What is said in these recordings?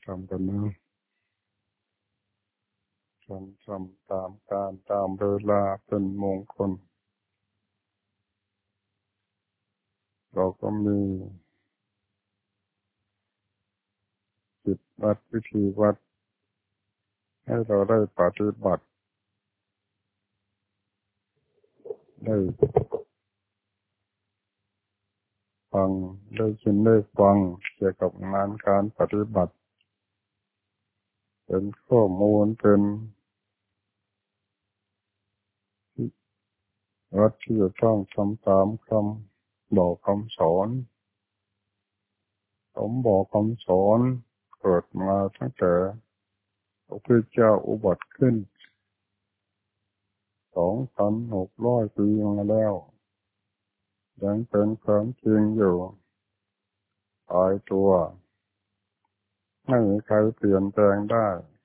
ำกันนะทำตามการตามเวลาเป็นมงคลเราก็มีจิตวัดวิธีวัดให้เราได้ปฏิบัติได้ฟังได้ยินได้ฟังเกี่ยวกับงานการปฏิบัติเป็นข้อมูลเป็นวัดที่จะต้องทำตามคำบอกคำสอนผมบอกคำสอนเกิดมาตั้งแต่พระพุทธเจ้าอุบัติขึ้น2,600 ปีมาแล้วยังเป็นความจริงอยู่ตายตัวไม่มีใครเปลี่ยนแปลงได้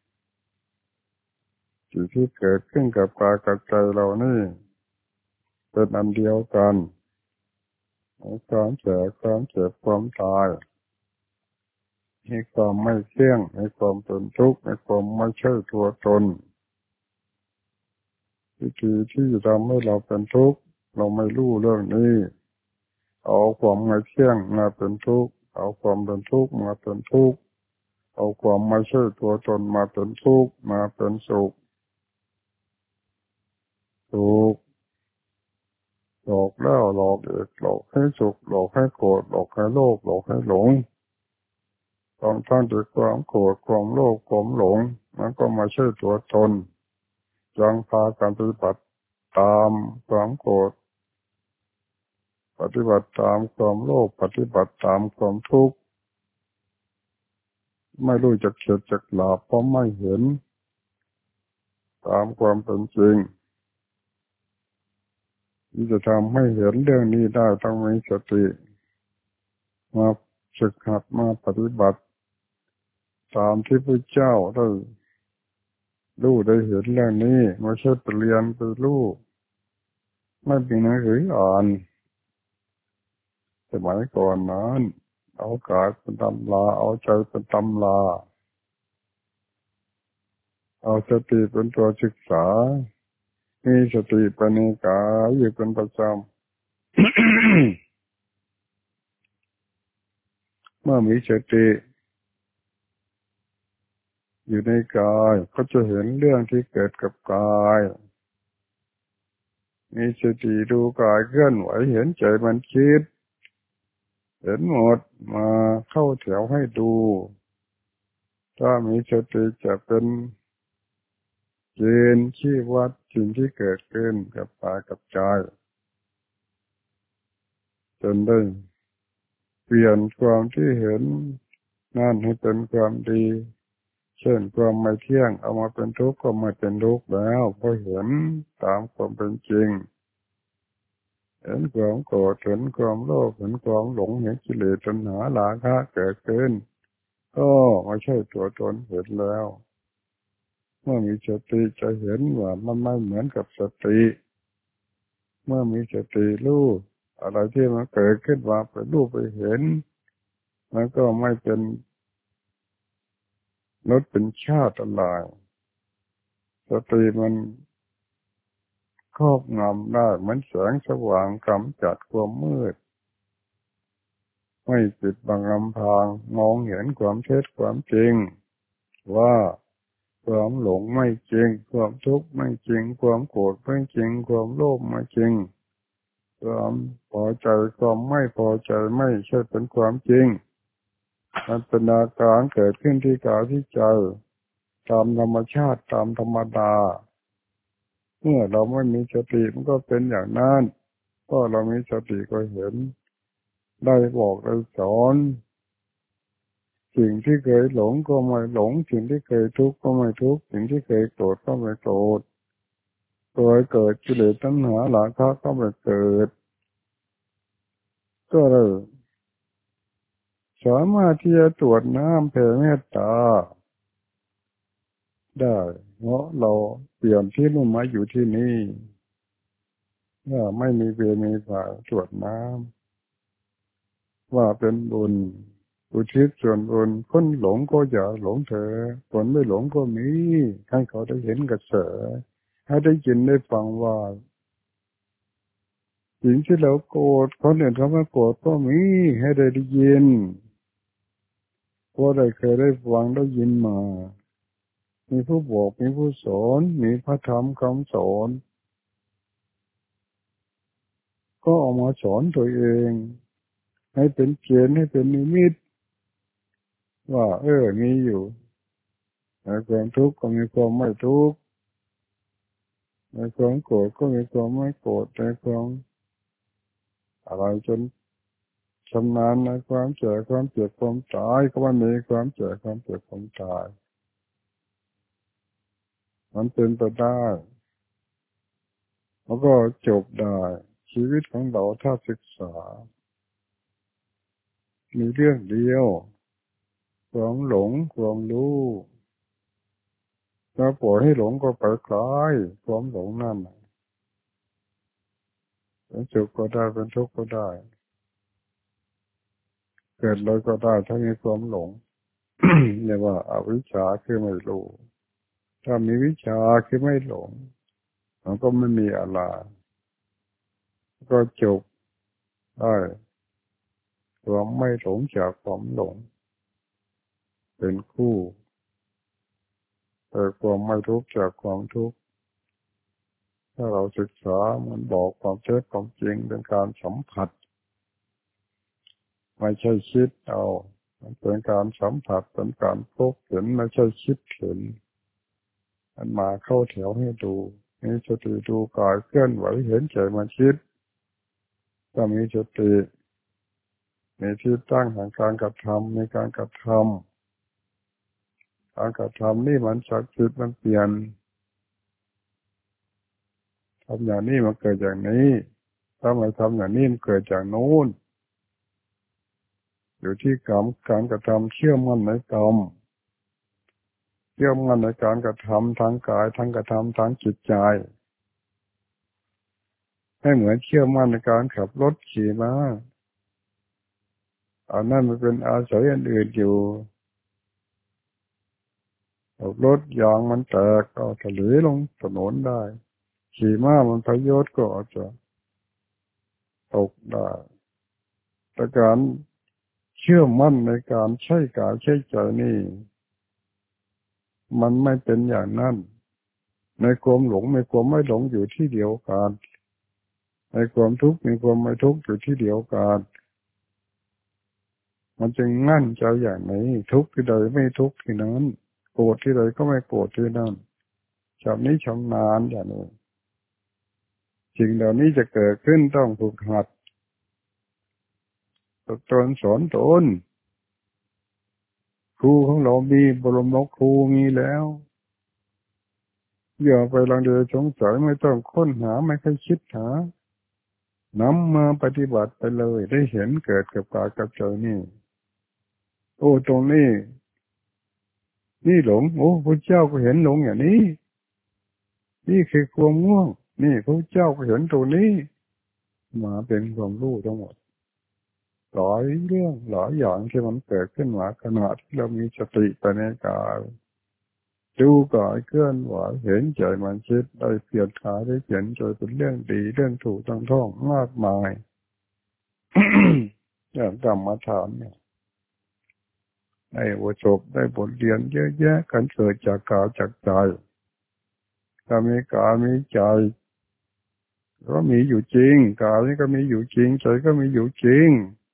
สิ่งที่เกิดขึ้นกับกายกับใจเรานี่เป็นอันเดียวกันความแก่ความเจ็บความตายมีความไม่เที่ยงมีความเป็นทุกข์มีความไม่ใช่ตัวตนวิธีที่จะทำให้เราเป็นทุกข์เราไม่รู้เรื่องนี้เอาความไม่เที่ยงมาเป็นทุกข์เอาความเป็นทุกข์มาเป็นทุกข์เอาความไม่ใช่ตัวตนมาเป็นทุกข์มาเป็นสุขถูกหลอกแล้วหลอกอีกหลอกให้สุขหลอกให้โกรธหลอกให้โลภหลอกให้หลงทั้งที่ความโกรธความโลภความหลงมันก็ไม่ใช่ตัวตนยังพากันปฏิบัติตามความโกรธปฏิบัติตามความโลภปฏิบัติตามความทุกข์ไม่รู้จักเข็ดจักหลาบเพราะไม่เห็นตามความเป็นจริงที่จะทำให้เห็นเรื่องนี้ได้ต้องมีสติมาฝึกหัดมาปฏิบัติตามที่พระเจ้าได้รู้ได้เห็นเรื่องนี้ไม่ใช่ไปเรียนไปรู้ไม่เป็นหนังสืออ่านสมัยก่อนนั้นเอากายเป็นตำราเอาใจเป็นตำราเอาสติเป็นตัวศึกษามีสติปัญญาอยู่เป็นประจำ เมื่อมีสติอยู่ในกายก็จะเห็นเรื่องที่เกิดกับกายมีสติดูกายเคลื่อนไหวเห็นใจมันคิดเห็นหมดมาเข้าแถวให้ดูถ้ามีสติจะเป็นเกณฑ์ชี้วัดสิ่งที่เกิดขึ้นกับกายกับใจจนได้เปลี่ยนความที่เห็นนั่นให้เป็นความดีเช่นความไม่เที่ยงเอามาเป็นทุกข์ก็ไม่เป็นทุกข์แล้วเพราะเห็นตามความเป็นจริงเห็นความโกรธเห็นความโลภเห็นความหลงเห็นกิเลสตัณหาราคะเกิดขึ้นก็ไม่ใช่ตัวตนเห็นแล้วเมื่อมีสติจะเห็นว่ามันไม่เหมือนกับสติเมื่อมีสติรู้อะไรที่มันเกิดขึ้นมาไปรู้ไปเห็นมันก็ไม่เป็นรสเป็นชาติอะไรสติมันครอบงำได้เหมือนแสงสว่างกำจัดความมืดไม่ปิดบังอำพรางมองเห็นความเท็จความจริงว่าความหลงไม่จริงความทุกข์ไม่จริงความโกรธไม่จริงความโลภไม่จริงความพอใจความไม่พอใจไม่ใช่เป็นความจริงมันเป็นอาการเกิดขึ้นที่กายที่ใจตามธรรมชาติตามธรรมดาเมื่อเราไม่มีสติมันก็เป็นอย่างนั้นก็เรามีสติก็เห็นได้บอกได้สอนสิ่งที่เคยหลงก็ไม่หลงสิ่งที่เคยทุกข์ก็ไม่ทุกข์สิ่งที่เคยโกรธก็ไม่โกรธเคยเกิดกิเลสตัณหาราคะก็ไม่เกิดก็เลยสามารถที่จะตรวจน้ำแผ่เมตตาได้เพราะเราเปลี่ยนที่นู่นมาอยู่ที่นี่ว่าไม่มีเวรมีภัยตรวจน้ำว่าเป็นบุญอุทิศส่วนบุญคนหลงก็อย่าหลงเถอะคนไม่หลงก็มีให้เขาได้เห็นกระแสให้ได้ยินได้ฟังว่าสิ่งที่เราโกรธคนอื่นเขาไม่โกรธก็มีให้ได้ยินเพราะได้เคยได้ฟังได้ยินมามีผู้บอกมีผู้สอนมีพระธรรมคำสอนก็เอามาสอนตัวเองให้เป็นเกณฑ์ให้เป็นนิมิตว่ามีอยู่ในความทุกข์ก็มีความไม่ทุกข์ในความโกรธก็มีความไม่โกรธในความอะไรจนชำนาญในความแก่ความเจ็บความตายก็มันมีความแก่ความเจ็บความตายมันเป็นไปได้แล้วก็จบได้ชีวิตของเราถ้าศึกษามีเรื่องเดียวความหลงความรู้ถ้าปล่อยให้หลงก็ไปคลายความหลงนั่นเป็นสุขก็ได้เป็นทุกข์ก็ได้เกิดเลยก็ได้ถ้ามีความหลง เรียกว่าอวิชชาคือไม่รู้ถ้ามีวิชาคือไม่หลงมันก็ไม่มีอะไรก็จบได้ความไม่หลงจากความหลงเป็นคู่แต่ความไม่ทุกข์จากความทุกข์ถ้าเราศึกษามันบอกความเท็จความจริงเป็นการสัมผัสไม่ใช่คิดเอามันเป็นการสัมผัสเป็นการพบเห็นไม่ใช่คิดเห็นมันมาเข้าแถวให้ดูมีสติดูกายเคลื่อนไหวเห็นใจมันคิดก็มีสติมีที่ตั้งแห่งการกระทำในการกระทำการกระทำนี่มันศักดิ์สิทธิ์มันเปลี่ยนทำอย่างนี้มันเกิดอย่างนี้ถ้าไม่ทำอย่างนี้มันเกิดจากโน้นอยู่ที่กรรมการกระทำเชื่อมั่นในกรรมเชื่อมั่นในการกระทำทางกายทางกระทำทางจิตใจให้เหมือนเชื่อมั่นในการขับรถขี่ม้าอันนั้นมันเป็นอาศัยอันอื่นอยู่ขับรถยางมันแตกก็ถลายลงถนนได้ขี่ม้ามันพยศก็อาจจะตกได้แต่การเชื่อมั่นในการใช้กายใช้ใจนี่มันไม่เป็นอย่างนั้นในความหลงในความไม่หลงอยู่ที่เดียวกันในความทุกข์ในความไม่ทุกข์อยู่ที่เดียวกันมันจึงงั้นใจอย่างนี้ทุกข์ที่ใดไม่ทุกข์ที่นั้นโกรธที่ใดก็ไม่โกรธที่นั้นชำนี้ชำนาญอย่างนี้สิ่งเหล่านี้จะเกิดขึ้นต้องฝึกหัดฝึกตนสอนตนครูของเรามีบรมครูมีแล้วอย่าไปลังเลสงสัยไม่ต้องค้นหาไม่ค่อยคิดหานำมาปฏิบัติไปเลยได้เห็นเกิดกับกายกับใจนี่โอ้ตรงนี้นี่หลงโอ้พระเจ้าก็เห็นหลงอย่างนี้นี่คือความง่วงนี่พระเจ้าก็เห็นตรงนี้มาเป็นความรู้ทั้งหมดหลายเรื่องหลายอย่างที่มันเกิดขึ้นมาขณะที่เรามีสติไปในกายดูกายเคลื่อนไหวเห็นใจมันคิดได้เปลี่ยนขาได้เปลี่ยนใจเป็นเรื่องดีเรื่องถูกต้องท่องมากมาย อย่างกรรมฐานเนี่ยได้บทจบได้บทเรียนเยอะแยะกันเกิดจากกายจากใจถ้ามีกายมีใจก็มีอยู่จริงกายนี่ก็มีอยู่จริงใจก็มีอยู่จริง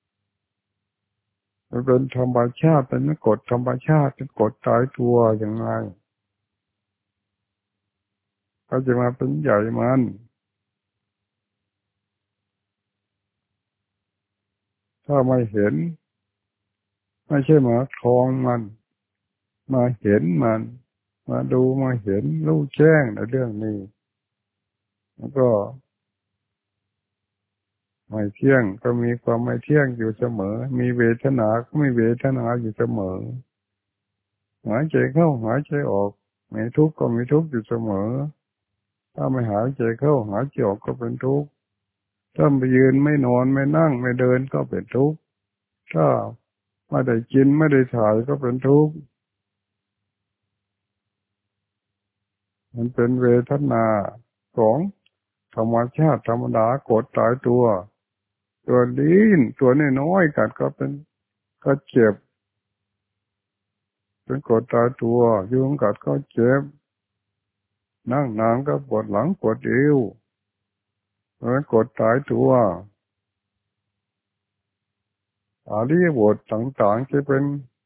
มันเป็นธรรมชาติเป็นกฎธรรมชาติเป็นกฎตายตัวอย่างไรก็จะมาเป็นใหญ่มันถ้าไม่เห็นไม่ใช่มาคลองมันมาเห็นมันมาดูมาเห็นรู้แจ้งในเรื่องนี้แล้วก็ไม่เที่ยงก็มีความไม่เที่ยงอยู่เสมอมีเวทนาก็มีเวทนาอยู่เสมอหายใจเข้าหายใจออกมีทุกข์ก็มีทุกข์อยู่เสมอถ้าไม่หายใจเข้าหายใจออกก็เป็นทุกข์ถ้าไปยืนไม่นอนไม่นั่งไม่เดินก็เป็นทุกข์ถ้าไม่ได้กินไม่ได้ถ่ายก็เป็นทุกข์มันเป็นเวทนาของธรรมชาติธรรมดากดตายตัวลิ้นตัวน้อยๆกัดก็เป็นก็เจ็บเป็นกดตายตัวยุงกัดก็เจ็บนั่งนานก็ปวดหลังปวดเอวเป็นกดตายตัวอริยบทต่างๆที่เป็น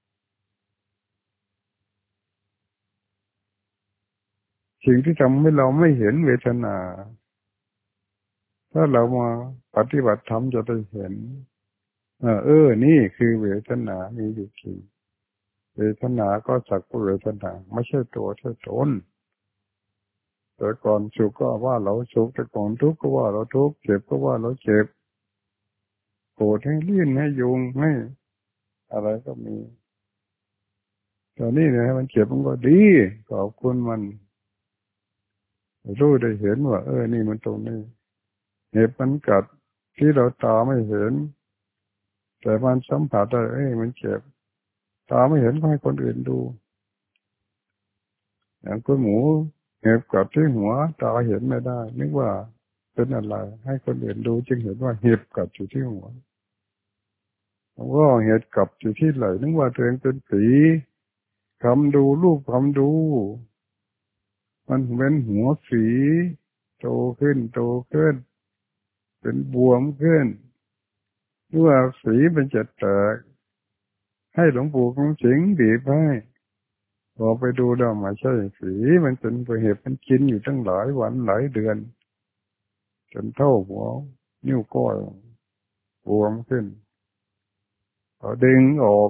สิ่งที่ทำให้เราไม่เห็นเวทนาถ้าเรามาปฏิบัติธรรมจะได้เห็นนี่คือเวทนามีอยู่จริงเวทนาก็สักว่าเวทนาไม่ใช่ตัวใช่ตนแต่ก่อนสุขก็ว่าเราสุขแต่ก่อนทุกข์ก็ว่าเราทุกข์เจ็บก็ว่าเราเจ็บโกรธให้ลื่นให้ยุงให้อะไรก็มีตอนนี้เนี่ยมันเจ็บมันก็ดีขอบคุณมันรู้ได้เห็นว่านี่มันตรงนี้เห็บมันกัดที่เราตาไม่เห็นแต่มันสัมผัสได้มันเจ็บตาไม่เห็นก็ให้คนอื่นดูอย่างคุณหมูเห็บกัดที่หัวตาเห็นไม่ได้นึกว่าเป็นอะไรให้คนอื่นดูจึงเห็นว่าเห็บกัดอยู่ที่หัวว่าเห็บกัดอยู่ที่ไหล่นึกว่าตัวเองเป็นผีคำดูรูปคำดูมันเป็นหัวฝีโตขึ้นเป็นบวมขึ้นหรือว่าฝีมันจะแตกให้หลวงปู่คงสิงบีบให้พอไปดูแล้วไม่ใช่ฝีมันเป็นเห็บมันกินอยู่ตั้งหลายวันหลายเดือนจนเท่าหัวนิ้วก้อยบวมขึ้นพอดึงออก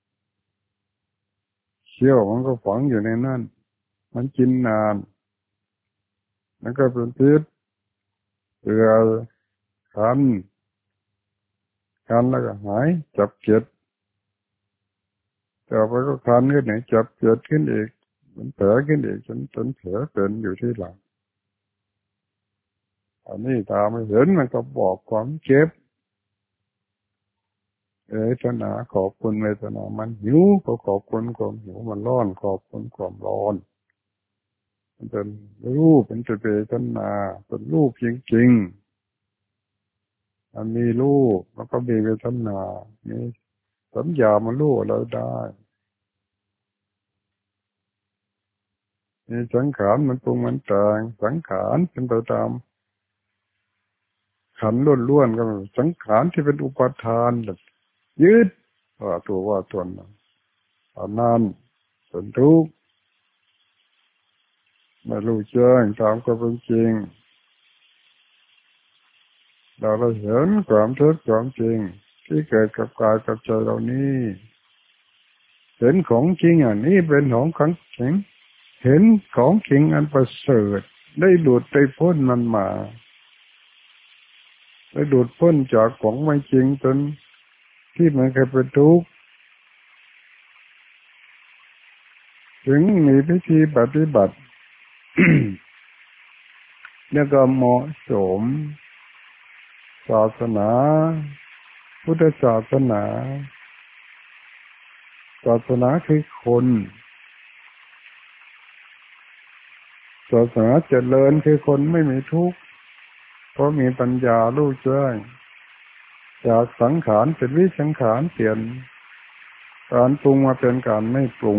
เชี่ยวมันก็ฝังอยู่ในนั้นมันกินนานมันก็เป็นพิษเปื่อยคันแล้วก็หายจับเจ็ดต่อไปก็คันขึ้นไหนจับเจ็ดขึ้นอีกมันแผลขึ้นอีกจนแผลเป็นอยู่ที่หลังอันนี้ตาไม่เห็นมันก็บอกความเจ็บเวทนาขอบคุณเวทนามันหิวก็ขอบคุณความหิวมันร้อนขอบคุณความร้อนมันเป็นรูปเป็นเวทนาเป็นรูปจริงๆมันมีรูปแล้วก็มีเวทนามีสัญญามันรู้เราได้มีสังขารมันปรุงมันแต่งสังขารเป็นไปตามขันธ์ล้วนๆก็สังขารที่เป็นอุปทานยึดว่าตนอันนั้นเป็นทุกข์ไม่รู้แจ้งตามความเป็นจริงเราเห็นความทุกข์ความจริงที่เกิดกับกายกับใจเรานี่เห็นของจริงนี่เป็นของจริงเห็นของจริงอันประเสริฐได้หลุดได้พ้นมันมาได้หลุดพ้นจากของไม่จริงจนที่มันเคยเป็นทุกข์ถึงมีพิธีปฏิบัติ แล้วก็เหมาะสมศาสนาพุทธศาสนาคือคนศาสนาเจริญคือคนไม่มีทุกข์เพราะมีปัญญารู้แจ้งจากสังขารเป็นวิสังขารเปลี่ยนการปรุงมาเป็นการไม่ปรุง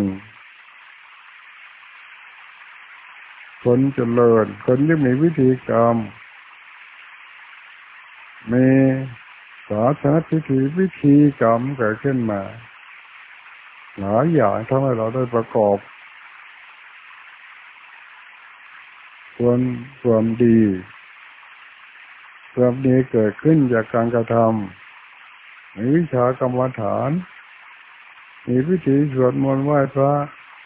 คนเจริญคนที่มีวิธีกรรมมีศาสนาวิธีกรรมเกิดขึ้นมาหลายอย่างทำให้เราได้ประกอบความดีเกิดขึ้นจากการกระทำมีวิชากรรมฐานมีวิธีสวดมนต์ไหว้พระ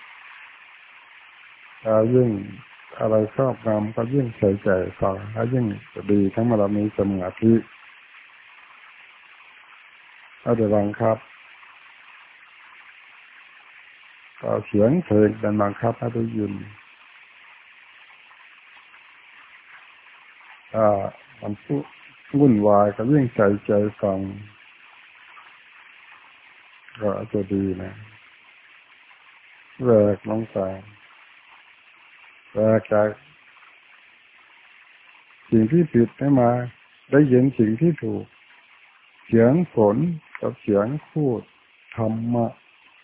ยิ่งอะไรชอบงามก็ยิ่งใส่ใจฟังแล้วยิ่งดีทั้งเรามีสมาธิเอาแต่บังคับก็เสียงเพลงเป็นบังคับให้ได้ยินมันวุ่นวายก็ยิ่งใส่ใจฟังก็อาจจะดีนะแหวกลงไปแหวกจากสิ่งที่ผิดให้มาได้ยินสิ่งที่ถูกเสียงฝนกับเสียงพูดธรรมะ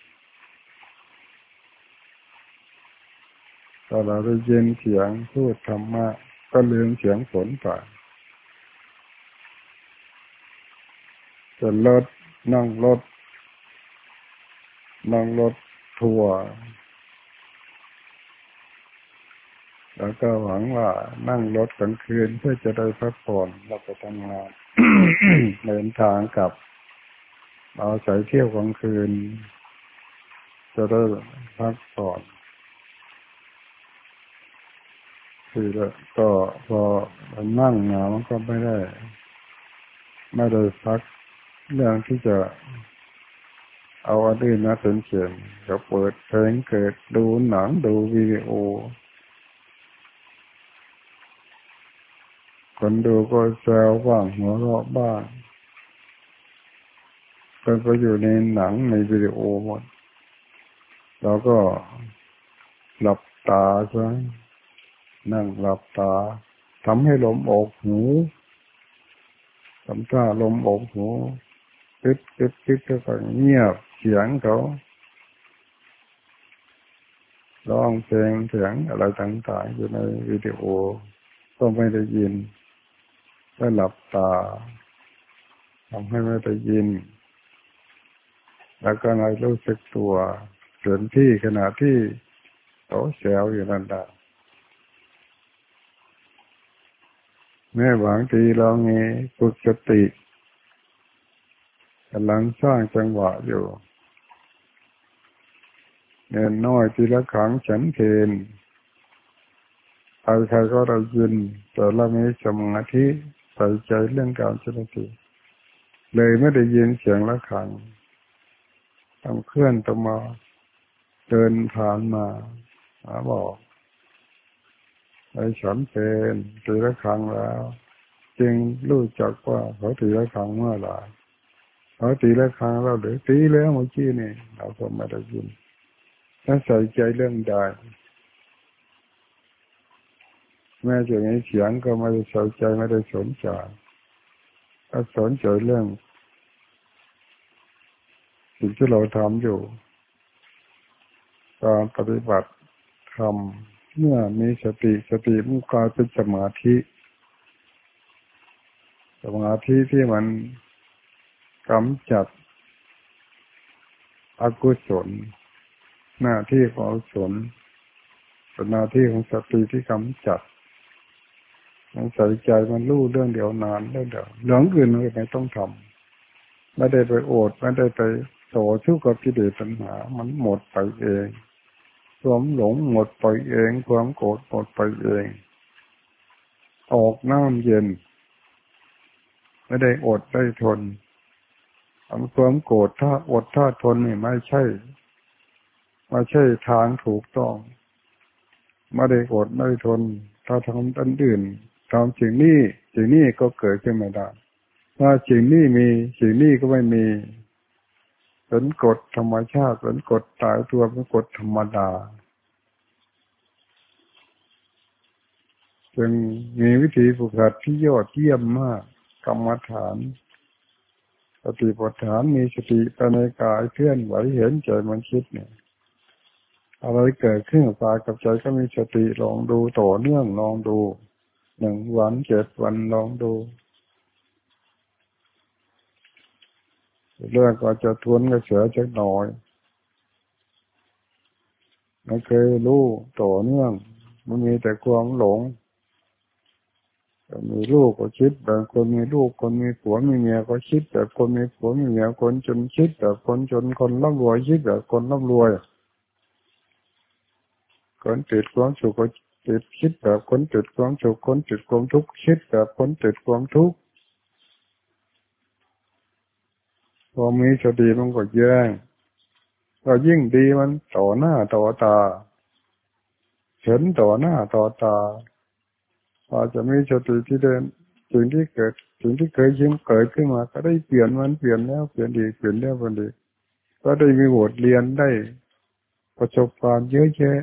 ตอนเราได้ยินเสียงพูดธรรมะก็ลืมเสียงฝนไปจะนั่งรถทัวร์แล้วก็หวังว่านั่งรถกลางคืนเพื่อจะได้พักผ่อนเราไปทำงาน เดินทางกลับเอาใส่เที่ยวกลางคืนจะได้พักผ่อนคือก็พอนั่งงานมันก็ไม่ได้พักเรื่องที่จะเอาอันอื่นมาเป็นเสียงก็เปิดเพลงเกิดดูหนังดูวิดีโอคนดูก็แซวบ้างหัวเราะบ้างคนก็อยู่ในหนังในวิดีโอหมดเราก็หลับตาซะนั่งหลับตาทำให้ลมออกหูทำท่าลมออกหูปิดก็เงียบเสียงเขาร้องเพลงเสียงอะไรต่างๆอยู่ในวิดีโอก็ไม่ได้ยินก็หลับตาทำให้ไม่ได้ยินแล้วก็ในรู้สึกตัวเกินที่ขณะที่เขาแซวอยู่นั่นแหละแม่บางทีเรามีฝึกสติกำลังสร้างจังหวะอยู่เน้นน้อยทีละครั้งฉันเพลใครๆก็ได้ยินแต่เรามีสมาธิใส่ใจเรื่องการสติเลยไม่ได้ยินเสียงละครั้งต้องเคลื่อนต้องมาเดินผ่านมาบอกไอ้ฉันเป็นตีละครั้งแล้วจึงรู้จักว่าเขาตีละครั้งเมื่อไหร่เขาตีละครั้งเราเดี๋ยวตีแล้วเมื่อกี้นี่เราก็ไม่ได้ยินถ้าใส่ใจเรื่องใดแม้จะมีเสียงก็ไม่ได้ใส่ใจไม่ได้สนใจถ้าสนใจเรื่องสิ่งที่เราทำอยู่การปฏิบัติทำเมื่อมีสติมันกลายเป็นสมาธิที่มันกำจัดอกุศลหน้าที่ของอกุศลเป็นหน้าที่ของสติที่กำจัดมันใส่ใจมันรู้เรื่องเดียวนานเรื่องเดียวเรื่องอื่นไม่ต้องทำไม่ได้ไปโอดไม่ได้ไปต่อสู้กับกิเลสตัณหามันหมดไปเองความหลงหมดไปเองความโกรธหมดไปเองออกน้ำเย็นไม่ได้อดได้ทนความโกรธถ้าอดถ้าทนนี่ไม่ใช่ทางถูกต้องไม่ได้อดไม่ได้ทนถ้าทำอันอื่นทำสิ่งนี้ก็เกิดขึ้นไม่ได้ถ้าสิ่งนี้มีสิ่งนี้ก็ไม่มีเป็นกฎธรรมชาติเป็นกฎตายตัวเป็นกฎธรรมดาจึงมีวิธีฝึกหัดที่ยอดเยี่ยมมากกรรมฐานสติปัฏฐานมีสติภายในกายเคลื่อนไหวเห็นใจมันคิดเนี่ยอะไรเกิดขึ้นกับกายกับใจก็มีสติลองดูต่อเนื่องลองดู1 วัน 7 วันลองดูเรื่องก็จะทวนกระแสสักหน่อยไม่เคยรู้ต่อเนื่องมันมีแต่ความหลงมีลูกก็คิดแบบคนมีลูกคนมีผัวมีเมียก็คิดแบบคนมีผัวมีเมียคนจนคิดแบบคนจนคนร่ำรวยคิดแบบคนร่ำรวยคนติดความสุขก็ติดคิดแบบคนติดความสุขคนติดความทุกข์คิดแบบคนติดความทุกข์พอมีสติมันก็แย่งก็ยิ่งดีมันต่อหน้าต่อตาเห็นต่อหน้าต่อตาพอจะมีสติที่เดินสิ่งที่เคยยิ้มเกิดขึ้นมาก็ได้เปลี่ยนมันเปลี่ยนแล้วเปลี่ยนดีเปลี่ยนแล้วเปลี่ยนดีก็ได้มีบทเรียนได้ประสบการณ์เยอะแยะ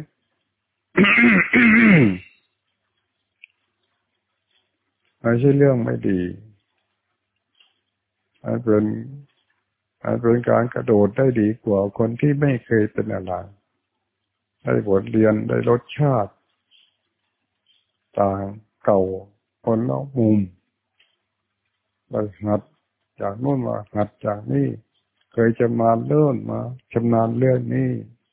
ไม่ใช่เรื่องไม่ดีมันเป็นการกระโดดได้ดีกว่าคนที่ไม่เคยเป็นอะไรได้บทเรียนได้รสชาติต่างเก่าคนละมุมได้หัดจากโน่นมาหัดจากนี่เคยจะมาเริ่มมาชำนาญเรื่องนี้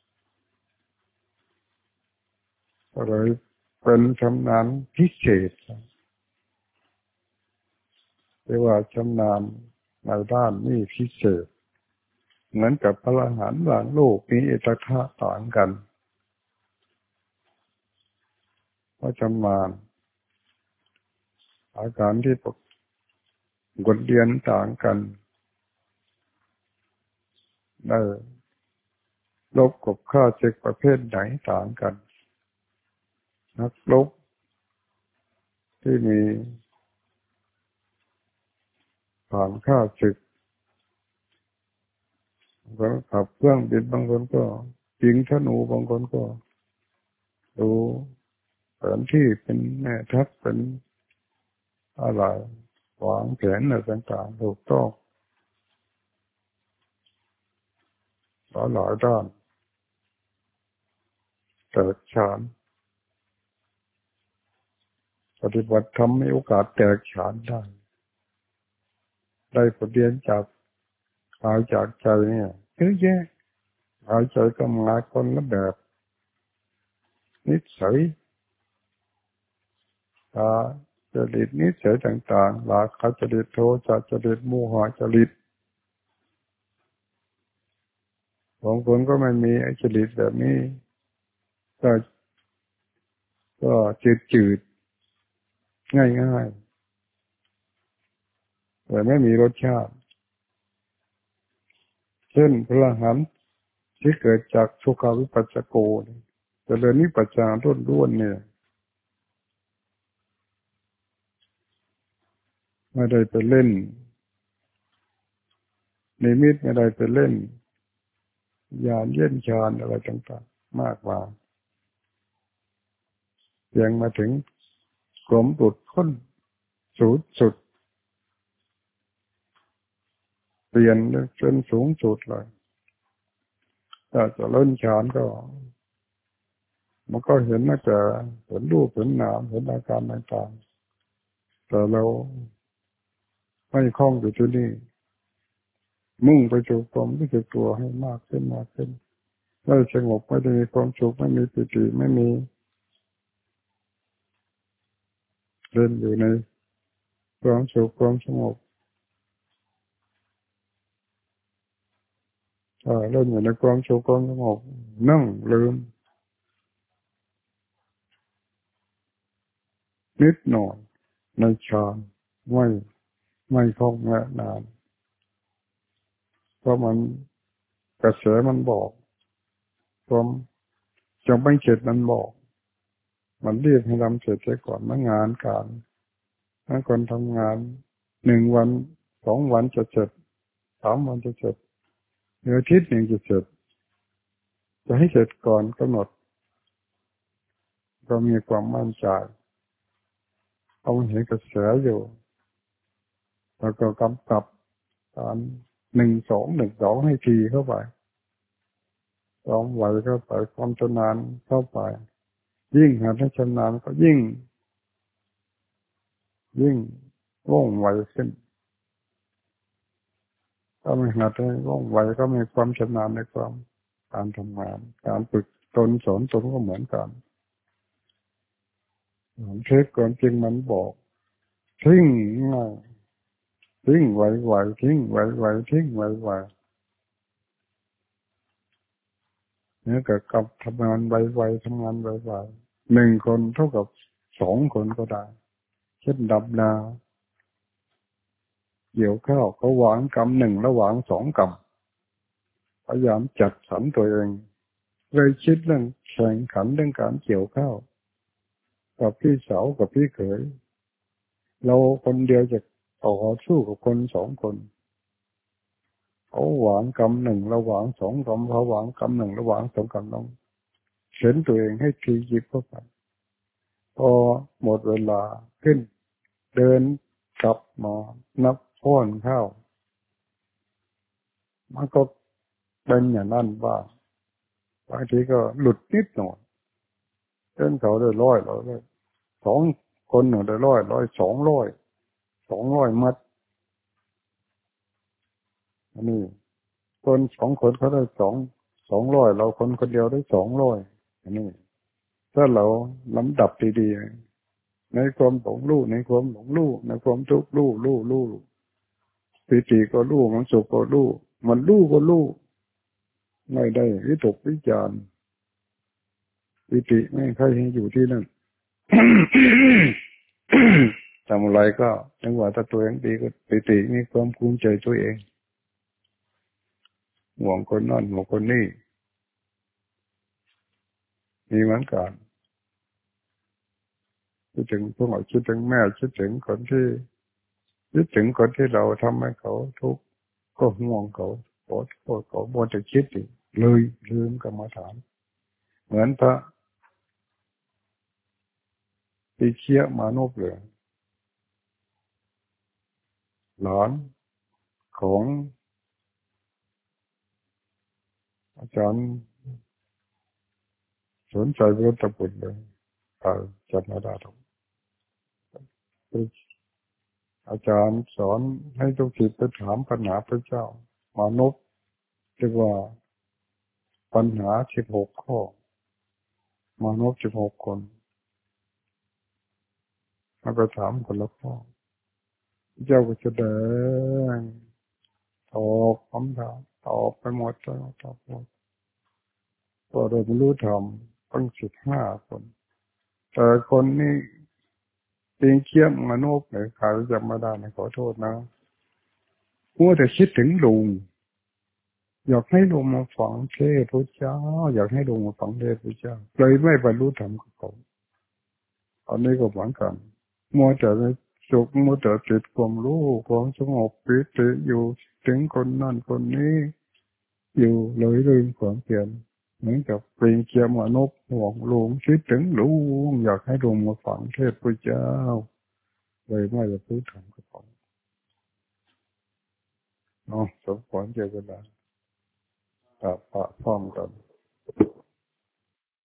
ก็เลยเป็นชำนาญพิเศษเรียกว่าชำนาญในด้านนี้พิเศษเหมือนกับพระอรหันต์บางโลกมีเอตทัคต่างกันเพราะชำนาญอาการที่บทเรียนต่างกันได้ลบกับข้าศึกประเภทไหนต่างกันนักรบที่มีผ่านข้าศึกบางคนขับเครื่องบินบางคนก็ยิงธนูบางคนก็ดูแผนที่เป็นแม่ทัพเป็นอะไรวางแผนอะไรต่างๆถูกต้องหลายด้านแตกฉานปฏิบัติธรรมมีโอกาสแตกฉานได้บทเรียนจากกายจากใจเนี่ยเยอะแยะกายใจก็มาคนละแบบนิสัยจริตนิสัยต่างๆราคะจริตโทสะจริตโมหะจริตบางคนก็ไม่มีไอ้จริตแบบนี้ก็ก็จืดๆง่ายๆแต่ไม่มีรสชาติเช่นพระอรหันต์ที่เกิดจากสุขวิปัสสโกแต่เรื่องนี้ปัจจาล้วนๆเนี่ยไม่ได้ไปเล่นนิมิตไม่ได้ไปเล่นญาณเย็นฌานอะไรต่างๆมากมายยังมาถึงความหลุดพ้นสูงสุดเปลี่ยนจนสูงสุดเลยถ้าจะเล่นฌานก็มันก็เห็นนะแต่เห็นรูปเห็นนามเห็นอาการต่างๆแต่เราไม่คล่องอยู่ที่นี่มุ่งไปสู่ความรู้สึกตัวให้มากขึ้นมากขึ้นไม่สงบไม่ได้มีความสุขไม่มีปิติไม่มีเล่นอยู่ในความสุขความสงบเล่นอยู่ในความสุขความสงบนั่งลืมนิดหน่อยในฌานไม่ไม่คล่องแน่นานเพราะมันกระแสมันบอกความจะไม่เสร็จมันบอกมันเรียกให้ทำเสร็จเสียก่อนเมื่องานการถ้าคนทำงาน1 วัน2 วันจะเสร็จ3 วันจะเสร็จหรืออาทิตย์หนึ่งจะเสร็จจะให้เสร็จก่อนกำหนดก็มีความมั่นใจเอาเห็นกระแสอยู่แล้วก็กำกับการ1 2 1 2ให้ทีเข้าไปความไหวเข้าไปความชำนาญเข้าไปยิ่งหัดให้ชำนาญก็ยิ่งว่องไวขึ้นถ้าไม่หัดให้ว่องไวก็มีความชำนาญในความการทำงานการฝึกตนสอนตนก็เหมือนกันเทคก่อนจริงมันบอกทิ้งง่ายทิ้งไวๆทิ้งไวๆทิ้งไวๆเนี่ยกับทำงานไวๆทำงานไวๆ1 คนเท่ากับ2 คนก็ได้เช่นดำนาเกี่ยวข้าวเขาวางกำ 1แล้ววาง2 กำพยายามจัดสรรตัวเองเลยคิดเรื่องแข่งขันเรื่องการเกี่ยวข้าวกับพี่สาวกับพี่เขยเราคนเดียวจะต่อสู้กับคน2 คนเขาหวางกรรมหนึ่งเราหวางสองกรรมเขาหวางกรรมหนึ่งเราหวางสองกรรมต้องเข็นตัวเองให้ทียิบเข้าไปพอหมดเวลาขึ้นเดินกลับมานับพ้อนข้าวมันก็เป็นอย่างนั้นบ้างบางทีก็หลุดนิดหน่อยเดินเขาได้ร้อยเราได้สองคนหนึ่งได้ร้อย200มัดอันนี้คน2 คนเขาได้200เราคนเดียวได้200อันนี้ถ้าเราลำดับดีๆในความหลงรู้ในความหลงรู้ในความทุกข์รู้ปิติก็รู้มันสุขก็รู้มันรู้ก็รู้ไม่ได้วิตกวิจารณ์ปิติไม่ใครให้อยู่ที่นั่น ทำอะไรก็จังหวะถ้าตัวเองดีก็ปิติมีความภูมิใจตัวเองห่วงคนนั่นห่วงคนนี้มีเหมือนกันคิดถึงพวกเราคิดถึงแม่คิดถึงคนที่คิดถึงคนที่เราทำให้เขาทุกข์ก็ห่วงเขาขอโทษเขาบ่จะคิดอีกเลยลืมกรรมฐานเหมือนพระปีเคียมานพเลยหลานของอาจารย์สนใจพุทธบุตรเลยจำไม่ได้หรอกอาจารย์สอนให้ทุกศิษย์ไปถามปัญหาพระเจ้ามานพเรียกว่าปัญหา16 ข้อมานพ16 คนมาไปถามคนละข้อเจ้าก็แสดงตอบคำถามตอบไปหมดแล้วตอบหมดก็เลยไม่รู้ทำตั้ง15 คนแต่คนนี้ปีนเขี้ยมมนุษย์เนี่ยใครจำไม่ได้นะขอโทษนะมัวแต่คิดถึงลุงอยากให้ลุงมาฟังเทศน์พระเจ้าอยากให้ลุงมาฟังเทศน์พระเจ้าเลยไม่บรรลุธรรมกับเขาอันนี้ก็เหมือนกันมัวแต่สุขมัวแต่ติดความรู้ความสงบปิติอยู่ถึงคนนั่นคนนี้อยู่เลยลืมความเพียรเหมือนกับปริงเกียมนกห่วงลุงคิดถึงลุงอยากให้ลุงมาฟังเทศน์พระเจ้าเลยไม่บรรลุธรรมกับเขาเนาะสมควรเจอเวลาตัดปะพร้อมกัน